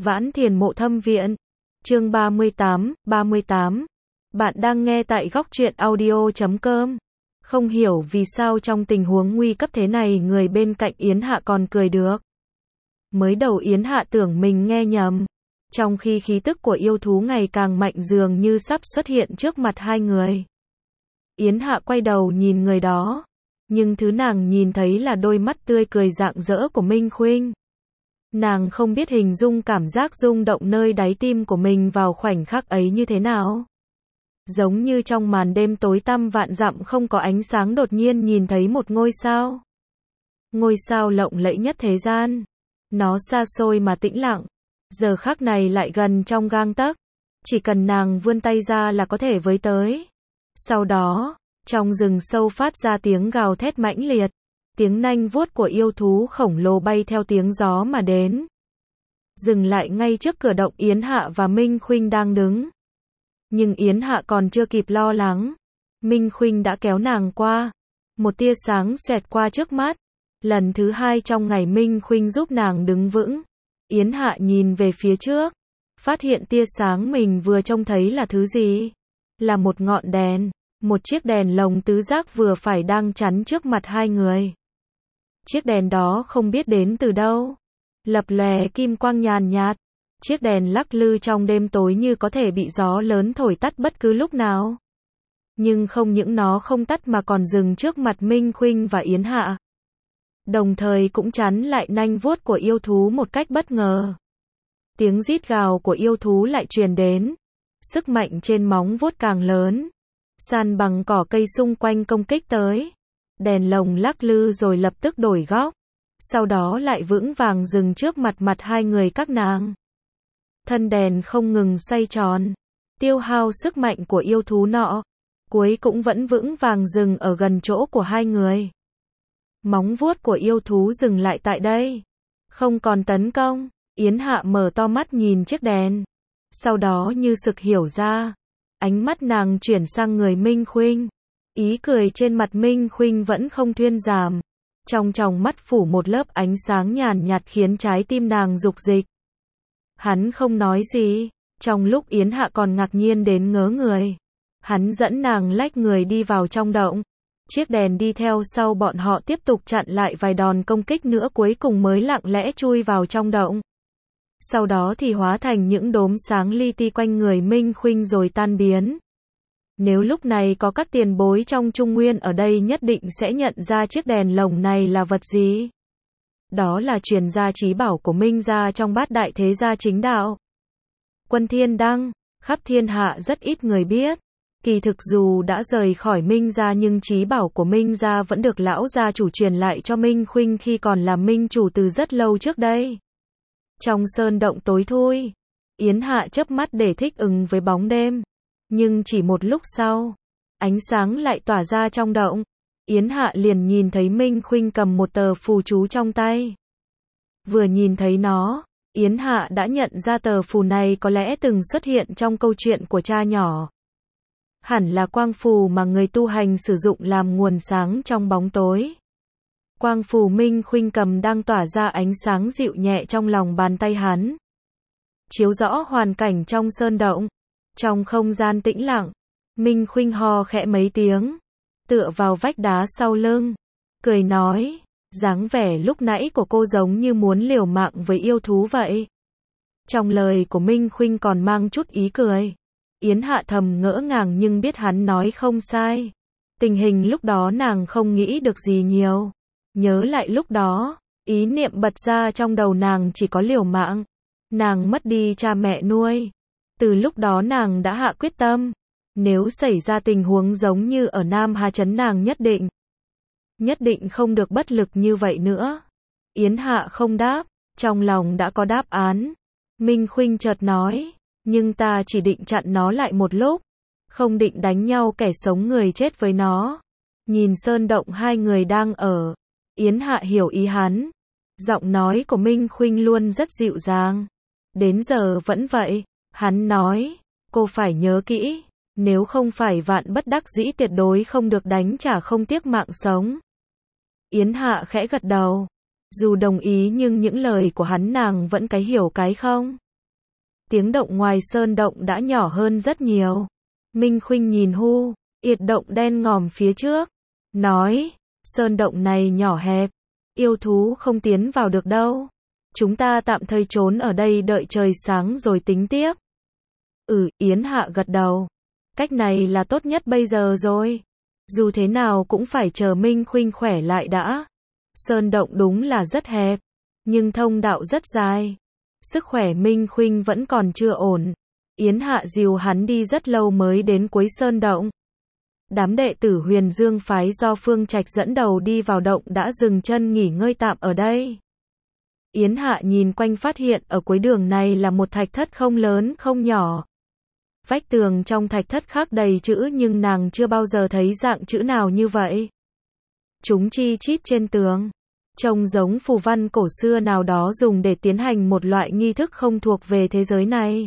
Vãn Thiền Mộ Thâm Viện. Chương 38. Bạn đang nghe tại góc truyện audio.com. Không hiểu vì sao trong tình huống nguy cấp thế này người bên cạnh Yến Hạ còn cười được. Mới đầu Yến Hạ tưởng mình nghe nhầm. Trong khi khí tức của yêu thú ngày càng mạnh dường như sắp xuất hiện trước mặt hai người. Yến Hạ quay đầu nhìn người đó. Nhưng thứ nàng nhìn thấy là đôi mắt tươi cười rạng rỡ của Minh Khuynh. Nàng không biết hình dung cảm giác rung động nơi đáy tim của mình vào khoảnh khắc ấy như thế nào. Giống như trong màn đêm tối tăm vạn dặm không có ánh sáng đột nhiên nhìn thấy một ngôi sao. Ngôi sao lộng lẫy nhất thế gian. Nó xa xôi mà tĩnh lặng. Giờ khắc này lại gần trong gang tấc. Chỉ cần nàng vươn tay ra là có thể với tới. Sau đó, trong rừng sâu phát ra tiếng gào thét mãnh liệt. Tiếng nanh vuốt của yêu thú khổng lồ bay theo tiếng gió mà đến. Dừng lại ngay trước cửa động Yến Hạ và Minh Khuynh đang đứng. Nhưng Yến Hạ còn chưa kịp lo lắng. Minh Khuynh đã kéo nàng qua. Một tia sáng xẹt qua trước mắt. Lần thứ hai trong ngày Minh Khuynh giúp nàng đứng vững. Yến Hạ nhìn về phía trước. Phát hiện tia sáng mình vừa trông thấy là thứ gì? Là một ngọn đèn. Một chiếc đèn lồng tứ giác vừa phải đang chắn trước mặt hai người. Chiếc đèn đó không biết đến từ đâu. Lập lòe kim quang nhàn nhạt. Chiếc đèn lắc lư trong đêm tối như có thể bị gió lớn thổi tắt bất cứ lúc nào. Nhưng không những nó không tắt mà còn dừng trước mặt Minh Khuynh và Yến Hạ. Đồng thời cũng chắn lại nanh vuốt của yêu thú một cách bất ngờ. Tiếng rít gào của yêu thú lại truyền đến. Sức mạnh trên móng vuốt càng lớn. San bằng cỏ cây xung quanh công kích tới. Đèn lồng lắc lư rồi lập tức đổi góc. Sau đó lại vững vàng dừng trước mặt hai người các nàng. Thân đèn không ngừng xoay tròn. Tiêu hao sức mạnh của yêu thú nọ. Cuối cũng vẫn vững vàng dừng ở gần chỗ của hai người. Móng vuốt của yêu thú dừng lại tại đây. Không còn tấn công. Yến Hạ mở to mắt nhìn chiếc đèn. Sau đó như sực hiểu ra. Ánh mắt nàng chuyển sang người Minh Khuynh. Ý cười trên mặt Minh Khuynh vẫn không thuyên giảm. Trong tròng mắt phủ một lớp ánh sáng nhàn nhạt khiến trái tim nàng rục rịch. Hắn không nói gì. Trong lúc Yến Hạ còn ngạc nhiên đến ngớ người. Hắn dẫn nàng lách người đi vào trong động. Chiếc đèn đi theo sau bọn họ tiếp tục chặn lại vài đòn công kích nữa cuối cùng mới lặng lẽ chui vào trong động. Sau đó thì hóa thành những đốm sáng li ti quanh người Minh Khuynh rồi tan biến. Nếu lúc này có các tiền bối trong Trung Nguyên ở đây nhất định sẽ nhận ra chiếc đèn lồng này là vật gì. Đó là truyền gia chí bảo của Minh gia trong bát đại thế gia chính đạo. Quân Thiên Đăng, khắp thiên hạ rất ít người biết. Kỳ thực dù đã rời khỏi Minh gia nhưng chí bảo của Minh gia vẫn được lão gia chủ truyền lại cho Minh Khuynh khi còn là Minh chủ từ rất lâu trước đây. Trong sơn động tối thui, Yến Hạ chớp mắt để thích ứng với bóng đêm. Nhưng chỉ một lúc sau, ánh sáng lại tỏa ra trong động. Yến Hạ liền nhìn thấy Minh Khuynh cầm một tờ phù chú trong tay. Vừa nhìn thấy nó, Yến Hạ đã nhận ra tờ phù này có lẽ từng xuất hiện trong câu chuyện của cha nhỏ. Hẳn là quang phù mà người tu hành sử dụng làm nguồn sáng trong bóng tối. Quang phù Minh Khuynh cầm đang tỏa ra ánh sáng dịu nhẹ trong lòng bàn tay hắn. Chiếu rõ hoàn cảnh trong sơn động. Trong không gian tĩnh lặng, Minh Khuynh ho khẽ mấy tiếng, tựa vào vách đá sau lưng, cười nói, dáng vẻ lúc nãy của cô giống như muốn liều mạng với yêu thú vậy. Trong lời của Minh Khuynh còn mang chút ý cười. Yến Hạ thầm ngỡ ngàng nhưng biết hắn nói không sai. Tình hình lúc đó nàng không nghĩ được gì nhiều. Nhớ lại lúc đó, ý niệm bật ra trong đầu nàng chỉ có liều mạng. Nàng mất đi cha mẹ nuôi. Từ lúc đó nàng đã hạ quyết tâm. Nếu xảy ra tình huống giống như ở Nam Hà Trấn nàng nhất định không được bất lực như vậy nữa. Yến Hạ không đáp. Trong lòng đã có đáp án. Minh Khuynh chợt nói. Nhưng ta chỉ định chặn nó lại một lúc. Không định đánh nhau kẻ sống người chết với nó. Nhìn sơn động hai người đang ở. Yến Hạ hiểu ý hắn. Giọng nói của Minh Khuynh luôn rất dịu dàng. Đến giờ vẫn vậy. Hắn nói, cô phải nhớ kỹ. Nếu không phải vạn bất đắc dĩ tuyệt đối không được đánh trả không tiếc mạng sống. Yến Hạ khẽ gật đầu. Dù đồng ý nhưng những lời của hắn nàng vẫn cái hiểu cái không. tiếng động ngoài sơn động đã nhỏ hơn rất nhiều. Minh Khuynh nhìn Yệt động đen ngòm phía trước, nói, sơn động này nhỏ hẹp, yêu thú không tiến vào được đâu. Chúng ta tạm thời trốn ở đây đợi trời sáng rồi tính tiếp. Yến Hạ gật đầu. Cách này là tốt nhất bây giờ rồi. Dù thế nào cũng phải chờ Minh Khuynh khỏe lại đã. Sơn động đúng là rất hẹp, nhưng thông đạo rất dài. Sức khỏe Minh Khuynh vẫn còn chưa ổn. Yến Hạ dìu hắn đi rất lâu mới đến cuối sơn động. Đám đệ tử Huyền Dương phái do Phương Trạch dẫn đầu đi vào động đã dừng chân nghỉ ngơi tạm ở đây. Yến Hạ nhìn quanh phát hiện ở cuối đường này là một thạch thất không lớn không nhỏ. Vách tường trong thạch thất khắc đầy chữ nhưng nàng chưa bao giờ thấy dạng chữ nào như vậy. Chúng chi chít trên tường, trông giống phù văn cổ xưa nào đó dùng để tiến hành một loại nghi thức không thuộc về thế giới này.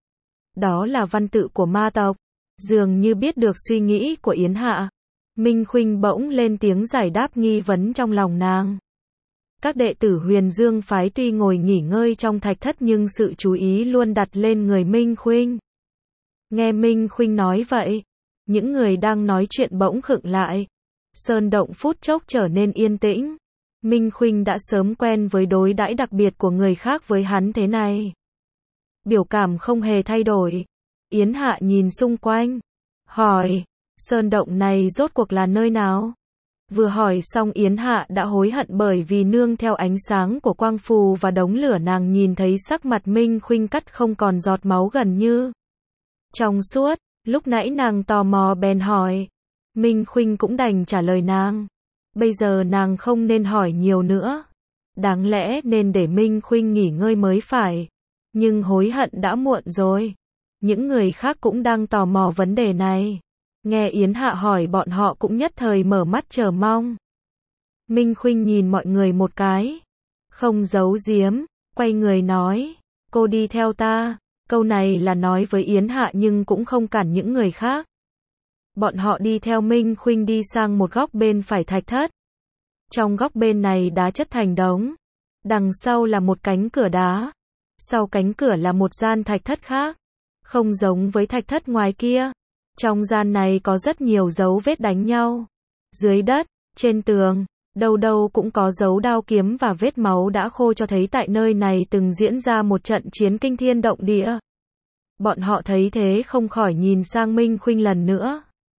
Đó là văn tự của ma tộc, dường như biết được suy nghĩ của Yến Hạ. Minh Khuynh bỗng lên tiếng giải đáp nghi vấn trong lòng nàng. Các đệ tử Huyền Dương phái tuy ngồi nghỉ ngơi trong thạch thất nhưng sự chú ý luôn đặt lên người Minh Khuynh. Nghe Minh Khuynh nói vậy, những người đang nói chuyện bỗng khựng lại. Sơn động phút chốc trở nên yên tĩnh. Minh Khuynh đã sớm quen với đối đãi đặc biệt của người khác với hắn thế này. Biểu cảm không hề thay đổi. Yến Hạ nhìn xung quanh, hỏi, sơn động này rốt cuộc là nơi nào? Vừa hỏi xong Yến Hạ đã hối hận bởi vì nương theo ánh sáng của quang phù và đống lửa nàng nhìn thấy sắc mặt Minh Khuynh cắt không còn giọt máu gần như trong suốt. Lúc nãy nàng tò mò bèn hỏi. Minh Khuynh cũng đành trả lời nàng. Bây giờ nàng không nên hỏi nhiều nữa. Đáng lẽ nên để Minh Khuynh nghỉ ngơi mới phải. Nhưng hối hận đã muộn rồi. Những người khác cũng đang tò mò vấn đề này. Nghe Yến Hạ hỏi bọn họ cũng nhất thời mở mắt chờ mong. Minh Khuynh nhìn mọi người một cái. Không giấu giếm, quay người nói. Cô đi theo ta. Câu này là nói với Yến Hạ nhưng cũng không cản những người khác. Bọn họ đi theo Minh Khuynh đi sang một góc bên phải thạch thất. Trong góc bên này đá chất thành đống. Đằng sau là một cánh cửa đá. Sau cánh cửa là một gian thạch thất khác. Không giống với thạch thất ngoài kia. Trong gian này có rất nhiều dấu vết đánh nhau. Dưới đất, trên tường, đâu đâu cũng có dấu đao kiếm và vết máu đã khô cho thấy tại nơi này từng diễn ra một trận chiến kinh thiên động địa. Bọn họ thấy thế không khỏi nhìn sang Minh Khuynh lần nữa.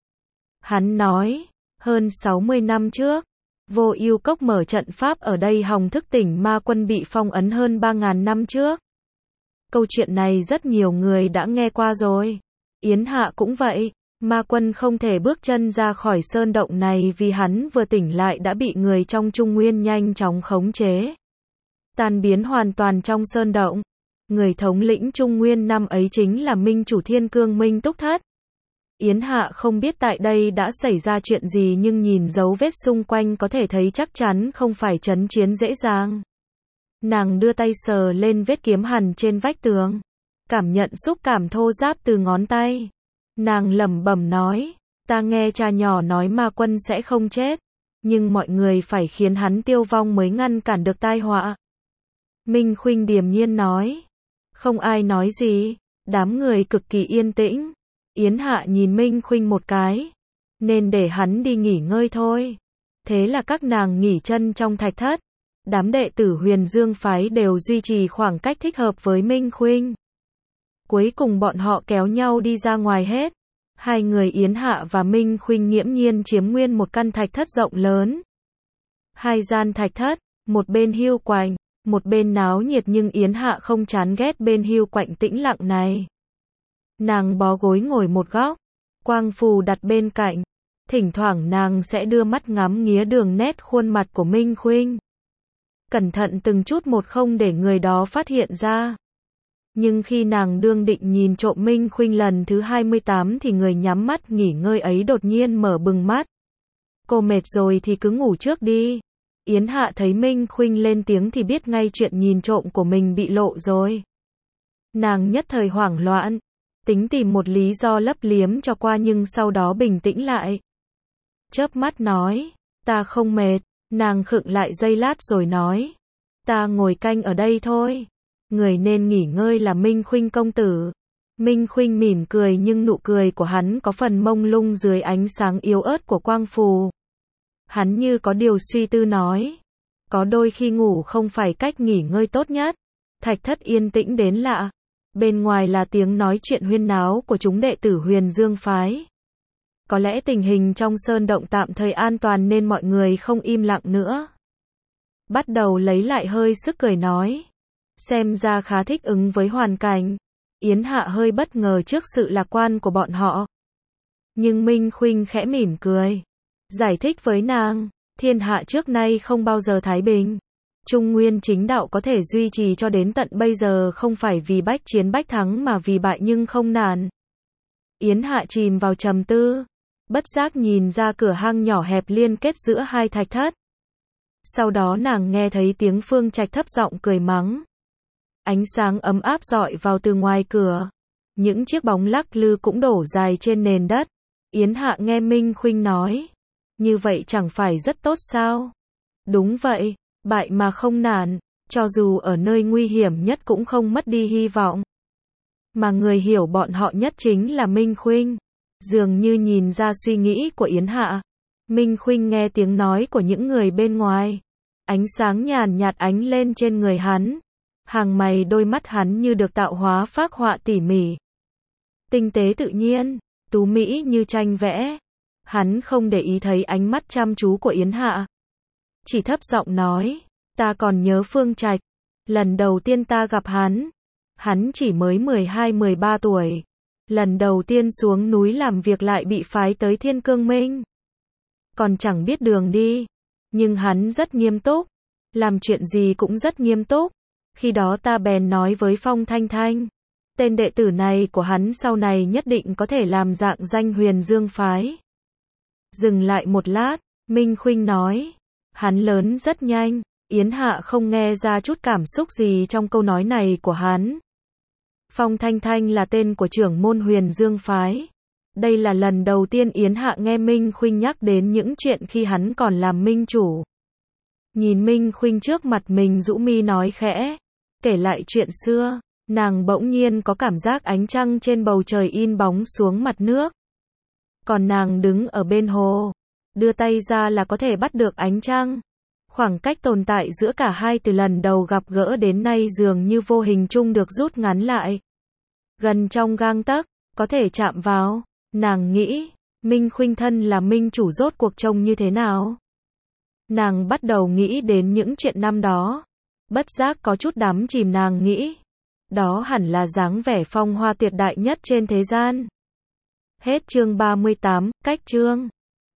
Hắn nói, hơn 60 năm trước, Vô Ưu Cốc mở trận pháp ở đây hòng thức tỉnh ma quân bị phong ấn hơn 3.000 năm trước. Câu chuyện này rất nhiều người đã nghe qua rồi. Yến Hạ cũng vậy, ma quân không thể bước chân ra khỏi sơn động này vì hắn vừa tỉnh lại đã bị người trong Trung Nguyên nhanh chóng khống chế. Tan biến hoàn toàn trong sơn động. Người thống lĩnh Trung Nguyên năm ấy chính là Minh chủ Thiên Cương Minh Túc Thất. Yến Hạ không biết tại đây đã xảy ra chuyện gì nhưng nhìn dấu vết xung quanh có thể thấy chắc chắn không phải trấn chiến dễ dàng. Nàng đưa tay sờ lên vết kiếm hằn trên vách tường. Cảm nhận xúc cảm thô ráp từ ngón tay. Nàng lẩm bẩm nói, ta nghe cha nhỏ nói ma quân sẽ không chết. Nhưng mọi người phải khiến hắn tiêu vong mới ngăn cản được tai họa. Minh Khuynh điềm nhiên nói. Không ai nói gì. Đám người cực kỳ yên tĩnh. Yến Hạ nhìn Minh Khuynh một cái. Nên để hắn đi nghỉ ngơi thôi. Thế là các nàng nghỉ chân trong thạch thất. Đám đệ tử Huyền Dương phái đều duy trì khoảng cách thích hợp với Minh Khuynh. Cuối cùng bọn họ kéo nhau đi ra ngoài hết. Hai người Yến Hạ và Minh Khuynh nghiễm nhiên chiếm nguyên một căn thạch thất rộng lớn. Hai gian thạch thất, một bên hiu quạnh, một bên náo nhiệt nhưng Yến Hạ không chán ghét bên hiu quạnh tĩnh lặng này. Nàng bó gối ngồi một góc, quang phù đặt bên cạnh. Thỉnh thoảng nàng sẽ đưa mắt ngắm nghía đường nét khuôn mặt của Minh Khuynh. Cẩn thận từng chút một không để người đó phát hiện ra. Nhưng khi nàng đương định nhìn trộm Minh Khuynh lần thứ 28 thì người nhắm mắt nghỉ ngơi ấy đột nhiên mở bừng mắt. Cô mệt rồi thì cứ ngủ trước đi. Yến Hạ thấy Minh Khuynh lên tiếng thì biết ngay chuyện nhìn trộm của mình bị lộ rồi. Nàng nhất thời hoảng loạn, tính tìm một lý do lấp liếm cho qua nhưng sau đó bình tĩnh lại. Chớp mắt nói, ta không mệt, nàng khựng lại giây lát rồi nói, ta ngồi canh ở đây thôi. Người nên nghỉ ngơi là Minh Khuynh công tử. Minh Khuynh mỉm cười nhưng nụ cười của hắn có phần mông lung dưới ánh sáng yếu ớt của quang phù. Hắn như có điều suy tư nói. Có đôi khi ngủ không phải cách nghỉ ngơi tốt nhất. Thạch thất yên tĩnh đến lạ. Bên ngoài là tiếng nói chuyện huyên náo của chúng đệ tử Huyền Dương phái. Có lẽ tình hình trong sơn động tạm thời an toàn nên mọi người không im lặng nữa. Bắt đầu lấy lại hơi sức cười nói. Xem ra khá thích ứng với hoàn cảnh. Yến Hạ hơi bất ngờ trước sự lạc quan của bọn họ. Nhưng Minh Khuynh khẽ mỉm cười. Giải thích với nàng, thiên hạ trước nay không bao giờ thái bình. Trung nguyên chính đạo có thể duy trì cho đến tận bây giờ không phải vì bách chiến bách thắng mà vì bại nhưng không nản. Yến Hạ chìm vào trầm tư. Bất giác nhìn ra cửa hang nhỏ hẹp liên kết giữa hai thạch thất. Sau đó nàng nghe thấy tiếng Phương Trạch thấp giọng cười mắng. Ánh sáng ấm áp rọi vào từ ngoài cửa. Những chiếc bóng lắc lư cũng đổ dài trên nền đất. Yến Hạ nghe Minh Khuynh nói. Như vậy chẳng phải rất tốt sao? Đúng vậy, bại mà không nản, cho dù ở nơi nguy hiểm nhất cũng không mất đi hy vọng. Mà người hiểu bọn họ nhất chính là Minh Khuynh. Dường như nhìn ra suy nghĩ của Yến Hạ. Minh Khuynh nghe tiếng nói của những người bên ngoài. Ánh sáng nhàn nhạt ánh lên trên người hắn. Hàng mày đôi mắt hắn như được tạo hóa phác họa tỉ mỉ. Tinh tế tự nhiên, tú mỹ như tranh vẽ. Hắn không để ý thấy ánh mắt chăm chú của Yến Hạ. Chỉ thấp giọng nói, ta còn nhớ Phương Trạch. Lần đầu tiên ta gặp hắn chỉ mới 12-13 tuổi. Lần đầu tiên xuống núi làm việc lại bị phái tới Thiên Cương Minh. Còn chẳng biết đường đi. Nhưng hắn rất nghiêm túc. Làm chuyện gì cũng rất nghiêm túc. Khi đó ta bèn nói với Phong Thanh Thanh. Tên đệ tử này của hắn sau này nhất định có thể làm dạng danh Huyền Dương phái. Dừng lại một lát, Minh Khuynh nói. Hắn lớn rất nhanh. Yến Hạ không nghe ra chút cảm xúc gì trong câu nói này của hắn. Phong Thanh Thanh là tên của trưởng môn Huyền Dương phái. Đây là lần đầu tiên Yến Hạ nghe Minh Khuynh nhắc đến những chuyện khi hắn còn làm minh chủ. Nhìn Minh Khuynh trước mặt mình rũ mi nói khẽ. Kể lại chuyện xưa, nàng bỗng nhiên có cảm giác ánh trăng trên bầu trời in bóng xuống mặt nước. Còn nàng đứng ở bên hồ, đưa tay ra là có thể bắt được ánh trăng. Khoảng cách tồn tại giữa cả hai từ lần đầu gặp gỡ đến nay dường như vô hình chung được rút ngắn lại. Gần trong gang tấc, có thể chạm vào. Nàng nghĩ, Minh Khuynh thân là minh chủ rốt cuộc trông như thế nào? Nàng bắt đầu nghĩ đến những chuyện năm đó. Bất giác có chút đắm chìm nàng nghĩ. Đó hẳn là dáng vẻ phong hoa tuyệt đại nhất trên thế gian. Hết chương 38, cách chương.